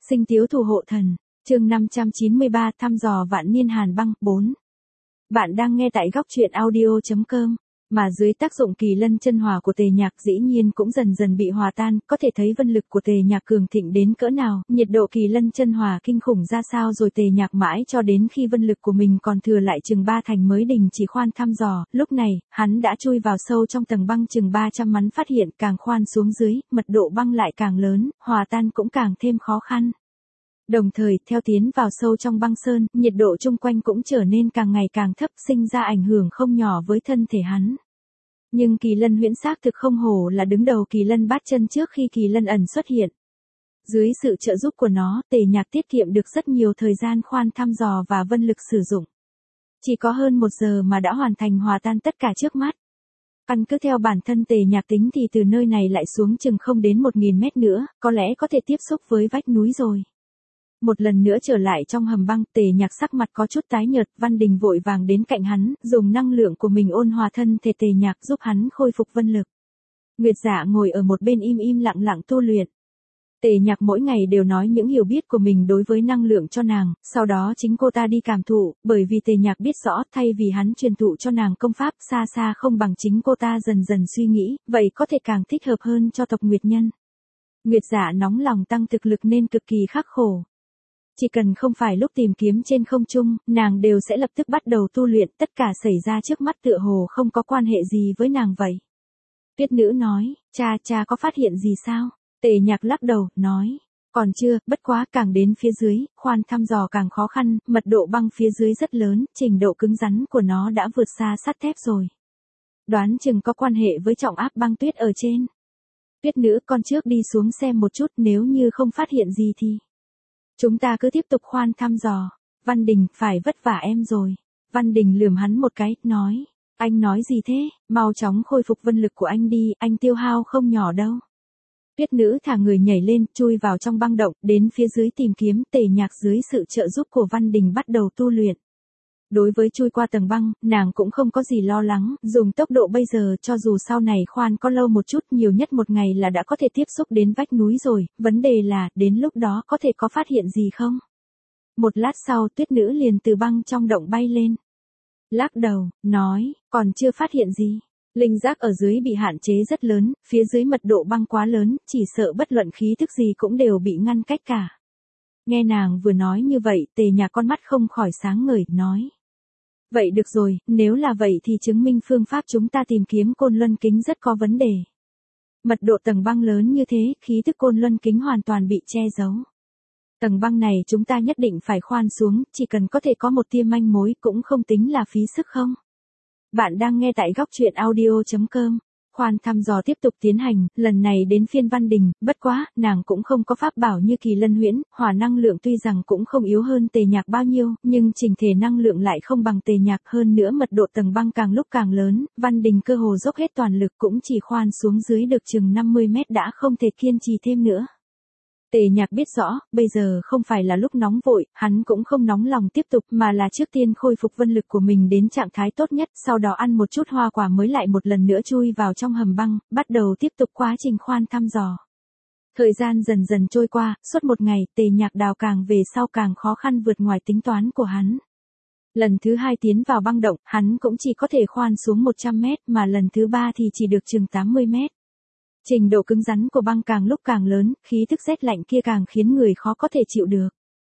Sinh tiếu thủ hộ thần, chương 593 thăm dò vạn niên hàn băng, 4. Bạn đang nghe tại góc truyện audio.com, mà dưới tác dụng kỳ lân chân hỏa của Tề Nhạc dĩ nhiên cũng dần dần bị hòa tan, có thể thấy vân lực của Tề Nhạc cường thịnh đến cỡ nào, nhiệt độ kỳ lân chân hỏa kinh khủng ra sao rồi Tề Nhạc mãi cho đến khi vân lực của mình còn thừa lại chừng 3 thành mới đình chỉ khoan thăm dò, lúc này, hắn đã chui vào sâu trong tầng băng chừng 300 mắn phát hiện càng khoan xuống dưới, mật độ băng lại càng lớn, hòa tan cũng càng thêm khó khăn. Đồng thời, theo tiến vào sâu trong băng sơn, nhiệt độ chung quanh cũng trở nên càng ngày càng thấp, sinh ra ảnh hưởng không nhỏ với thân thể hắn. Nhưng kỳ lân huyễn xác thực không hổ là đứng đầu kỳ lân bát chân trước khi kỳ lân ẩn xuất hiện. Dưới sự trợ giúp của nó, Tề Nhạc tiết kiệm được rất nhiều thời gian khoan thăm dò và vân lực sử dụng. Chỉ có hơn 1 giờ mà đã hoàn thành hòa tan tất cả trước mắt. Căn cứ theo bản thân Tề Nhạc tính thì từ nơi này lại xuống chừng không đến 1000 mét nữa, có lẽ có thể tiếp xúc với vách núi rồi. Một lần nữa trở lại trong hầm băng, Tề Nhạc sắc mặt có chút tái nhợt, Văn Đình vội vàng đến cạnh hắn, dùng năng lượng của mình ôn hòa thân thể Tề Nhạc giúp hắn khôi phục vân lực. Nguyệt Dạ ngồi ở một bên im lặng lặng tu luyện. Tề Nhạc mỗi ngày đều nói những hiểu biết của mình đối với năng lượng cho nàng, sau đó chính cô ta đi cảm thụ, bởi vì Tề Nhạc biết rõ thay vì hắn truyền thụ cho nàng công pháp xa xa không bằng chính cô ta dần dần suy nghĩ, vậy có thể càng thích hợp hơn cho tộc Nguyệt nhân. Nguyệt Dạ nóng lòng tăng thực lực nên cực kỳ khắc khổ. Chỉ cần không phải lúc tìm kiếm trên không trung, nàng đều sẽ lập tức bắt đầu tu luyện, tất cả xảy ra trước mắt tựa hồ không có quan hệ gì với nàng vậy. Tuyết nữ nói, cha có phát hiện gì sao? Tề Nhạc lắc đầu, nói, còn chưa, bất quá càng đến phía dưới, khoan thăm dò càng khó khăn, mật độ băng phía dưới rất lớn, trình độ cứng rắn của nó đã vượt xa sắt thép rồi. Đoán chừng có quan hệ với trọng áp băng tuyết ở trên. Tuyết nữ, con trước đi xuống xem một chút, nếu như không phát hiện gì thì chúng ta cứ tiếp tục khoan thăm dò. Văn Đình, phải vất vả em rồi. Văn Đình lườm hắn một cái, nói, anh nói gì thế, mau chóng khôi phục vân lực của anh đi, anh tiêu hao không nhỏ đâu. Tuyết nữ thả người nhảy lên, chui vào trong băng động, đến phía dưới tìm kiếm. Tề Nhạc dưới sự trợ giúp của Văn Đình bắt đầu tu luyện. Đối với chui qua tầng băng, nàng cũng không có gì lo lắng, dùng tốc độ bây giờ cho dù sau này khoan có lâu một chút nhiều nhất 1 ngày là đã có thể tiếp xúc đến vách núi rồi, vấn đề là, đến lúc đó có thể có phát hiện gì không? Một lát sau Tuyết nữ liền từ băng trong động bay lên. Lắc đầu, nói, còn chưa phát hiện gì. Linh giác ở dưới bị hạn chế rất lớn, phía dưới mật độ băng quá lớn, chỉ sợ bất luận khí thức gì cũng đều bị ngăn cách cả. Nghe nàng vừa nói như vậy, Tề Nhạc con mắt không khỏi sáng ngời, nói. Vậy được rồi, nếu là vậy thì chứng minh phương pháp chúng ta tìm kiếm côn luân kính rất có vấn đề. Mật độ tầng băng lớn như thế, khí thức côn luân kính hoàn toàn bị che giấu. Tầng băng này chúng ta nhất định phải khoan xuống, chỉ cần có thể có một tia manh mối cũng không tính là phí sức không? Bạn đang nghe tại góc truyện audio.com. Khoan thăm dò tiếp tục tiến hành, lần này đến phiên Văn Đình, bất quá, nàng cũng không có pháp bảo như kỳ lân huyễn, hỏa năng lượng tuy rằng cũng không yếu hơn Tề Nhạc bao nhiêu, nhưng chỉnh thể năng lượng lại không bằng Tề Nhạc, hơn nữa mật độ tầng băng càng lúc càng lớn, Văn Đình cơ hồ dốc hết toàn lực cũng chỉ khoan xuống dưới được chừng 50 mét đã không thể kiên trì thêm nữa. Tề Nhạc biết rõ, bây giờ không phải là lúc nóng vội, hắn cũng không nóng lòng tiếp tục mà là trước tiên khôi phục vân lực của mình đến trạng thái tốt nhất, sau đó ăn một chút hoa quả mới lại một lần nữa chui vào trong hầm băng, bắt đầu tiếp tục quá trình khoan thăm dò. Thời gian dần dần trôi qua, suốt 1 ngày, Tề Nhạc đào càng về sau càng khó khăn vượt ngoài tính toán của hắn. Lần thứ 2 tiến vào băng động, hắn cũng chỉ có thể khoan xuống 100 mét mà lần thứ 3 thì chỉ được chừng 80 mét. Trình độ cứng rắn của băng càng lúc càng lớn, khí thức rét lạnh kia càng khiến người khó có thể chịu được.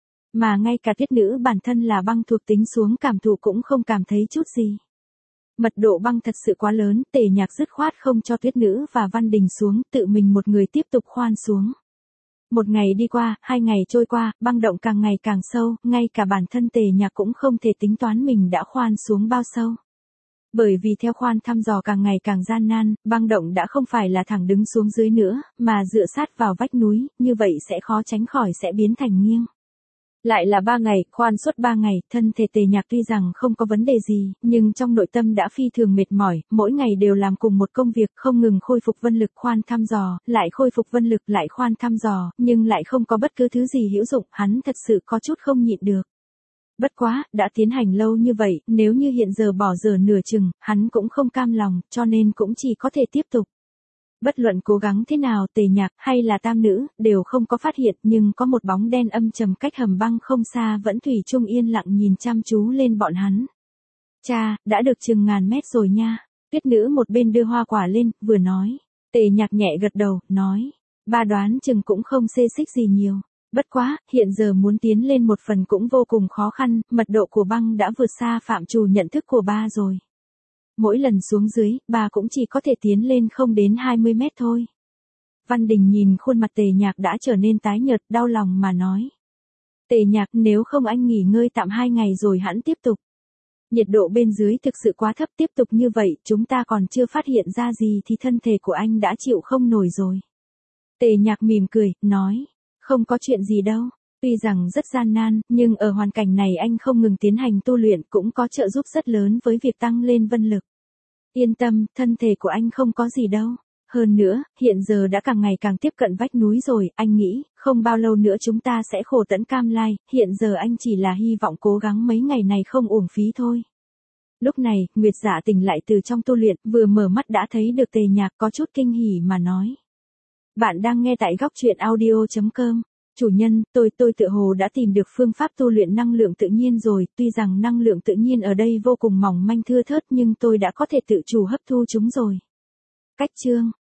Mà ngay cả Tuyết nữ bản thân là băng thuộc tính xuống cảm thụ cũng không cảm thấy chút gì. Mật độ băng thật sự quá lớn, Tề Nhạc dứt khoát không cho Tuyết nữ và Văn Đình xuống, tự mình một người tiếp tục khoan xuống. 1 ngày đi qua, 2 ngày trôi qua, băng động càng ngày càng sâu, ngay cả bản thân Tề Nhạc cũng không thể tính toán mình đã khoan xuống bao sâu. Bởi vì theo khoan thăm dò càng ngày càng gian nan, băng động đã không phải là thẳng đứng xuống dưới nữa, mà dựa sát vào vách núi, như vậy sẽ khó tránh khỏi sẽ biến thành nghiêng. Lại là 3 ngày, khoan suốt 3 ngày, thân thể Tề Nhạc tuy rằng không có vấn đề gì, nhưng trong nội tâm đã phi thường mệt mỏi, mỗi ngày đều làm cùng một công việc, không ngừng khôi phục vân lực khoan thăm dò, lại khôi phục vân lực lại khoan thăm dò, nhưng lại không có bất cứ thứ gì hữu dụng, hắn thật sự có chút không nhịn được. Bất quá, đã tiến hành lâu như vậy, nếu như hiện giờ bỏ dở nửa chừng, hắn cũng không cam lòng, cho nên cũng chỉ có thể tiếp tục. Bất luận cố gắng thế nào Tề Nhạc hay là tam nữ đều không có phát hiện, nhưng có một bóng đen âm trầm cách hầm băng không xa vẫn thủy chung yên lặng nhìn chăm chú lên bọn hắn. Cha, đã được chừng ngàn mét rồi nha. Tuyết nữ một bên đưa hoa quả lên, vừa nói. Tề Nhạc nhẹ gật đầu, nói. Ba đoán chừng cũng không xê xích gì nhiều. Bất quá, hiện giờ muốn tiến lên một phần cũng vô cùng khó khăn, mật độ của băng đã vượt xa phạm trù nhận thức của ba rồi. Mỗi lần xuống dưới, ba cũng chỉ có thể tiến lên không đến 20 mét thôi. Văn Đình nhìn khuôn mặt Tề Nhạc đã trở nên tái nhợt, đau lòng mà nói. Tề Nhạc, nếu không anh nghỉ ngơi tạm 2 ngày rồi hẵng tiếp tục. Nhiệt độ bên dưới thực sự quá thấp, tiếp tục như vậy, chúng ta còn chưa phát hiện ra gì thì thân thể của anh đã chịu không nổi rồi. Tề Nhạc mỉm cười, nói. Không có chuyện gì đâu. Tuy rằng rất gian nan, nhưng ở hoàn cảnh này anh không ngừng tiến hành tu luyện cũng có trợ giúp rất lớn với việc tăng lên vân lực. Yên tâm, thân thể của anh không có gì đâu. Hơn nữa, hiện giờ đã càng ngày càng tiếp cận vách núi rồi, anh nghĩ, không bao lâu nữa chúng ta sẽ khổ tận cam lai, hiện giờ anh chỉ là hy vọng cố gắng mấy ngày này không uổng phí thôi. Lúc này, Nguyệt Dạ tỉnh lại từ trong tu luyện, vừa mở mắt đã thấy được Tề Nhạc có chút kinh hỉ mà nói. Bạn đang nghe tại góc truyện audio.com. Chủ nhân, tôi tựa hồ đã tìm được phương pháp tu luyện năng lượng tự nhiên rồi, tuy rằng năng lượng tự nhiên ở đây vô cùng mỏng manh thưa thớt nhưng tôi đã có thể tự chủ hấp thu chúng rồi. Cách chương